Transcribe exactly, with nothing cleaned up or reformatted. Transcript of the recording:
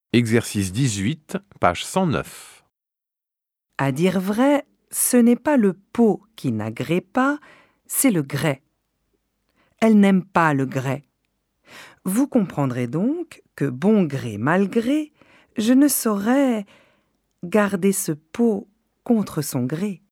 Exercice dix-huit, page cent neuf. À dire vrai, ce n'est pas le pot qui n'agrée pas, c'est le grès. Elle n'aime pas le grès. Vous comprendrez donc que bon gré mal gré, je ne saurais garder ce pot contre son gré.